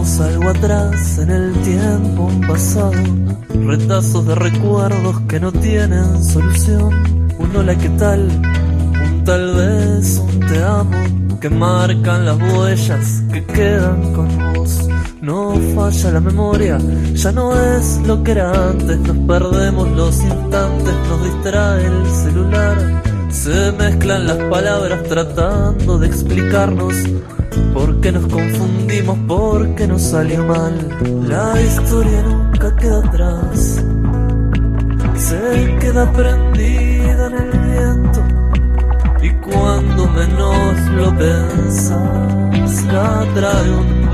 Dejamos algo atrás en el tiempo pasado, retazos de recuerdos que no tienen solución. Un hola, ¿qué tal? Un tal vez, un te amo, que marcan las huellas que quedan con vos. No falla la memoria, ya no es lo que era antes. Nos perdemos los instantes, nos distrae el celular. Se mezclan las palabras tratando de explicarnos por qué nos confundimos, por qué nos salió mal. La historia nunca queda atrás, se queda prendida en el viento, y cuando menos lo pensás la trae un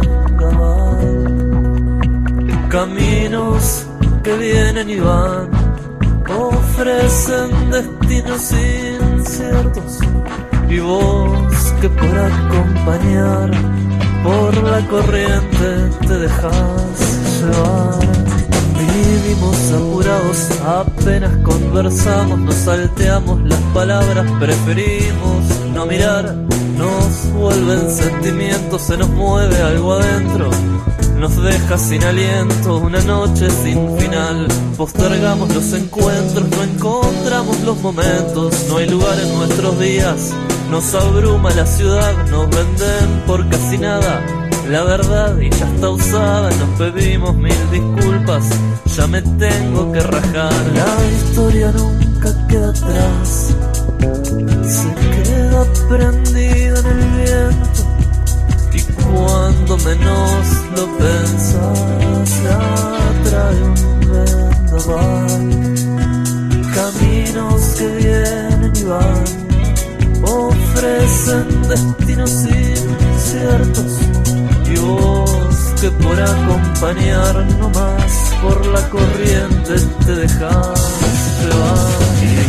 vendaval. Caminos que vienen y van, ofrecen destinos inciertos, y vos que por acompañar por la corriente te dejás llevar. Vivimos apurados, apenas conversamos, nos salteamos las palabras, preferimos no mirar. Nos vuelven sentimientos, se nos mueve algo adentro, nos deja sin aliento, una noche sin final. Postergamos los encuentros, no encontramos los momentos, no hay lugar en nuestros días, nos abruma la ciudad, nos venden por casi nada la verdad y ya está usada. Nos pedimos mil disculpas, ya me tengo que rajar. La historia nunca queda atrás, se queda prendida en el viento, y cuando menos lo pensás la trae un vendaval. Caminos que vienen y van, ofrecen destinos inciertos, y vos que por acompañar nomás por la corriente te dejás llevar.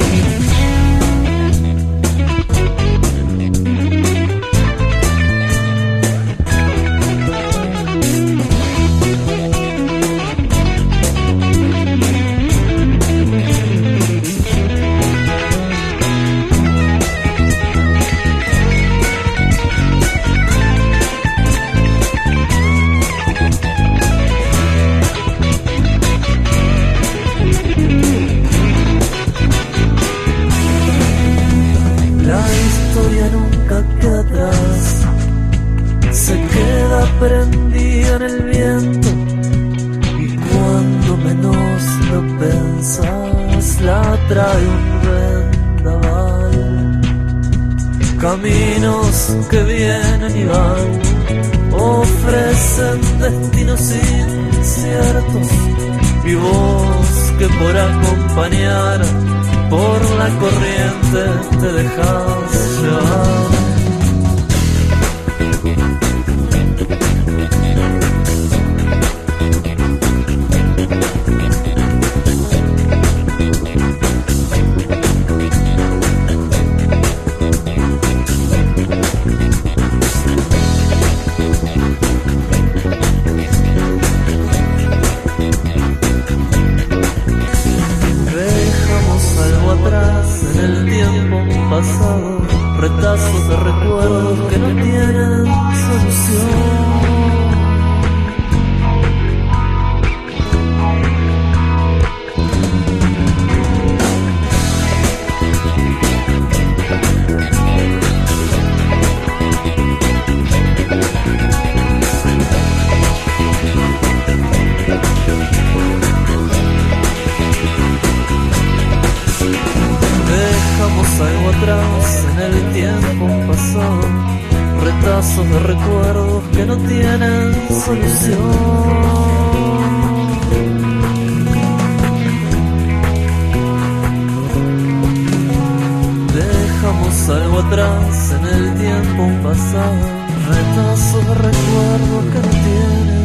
Prendida en el viento, y cuando menos lo pensás la trae un vendaval. Caminos que vienen y van, ofrecen destinos inciertos, y vos que por acompañar por la corriente te dejás llevar. Retazos de recuerdos que no tienen solución. Dejamos algo atrás en el tiempo pasado, retazos de recuerdos que no tienen solución. Dejamos algo atrás en el tiempo pasado, retazos de recuerdos que no tienen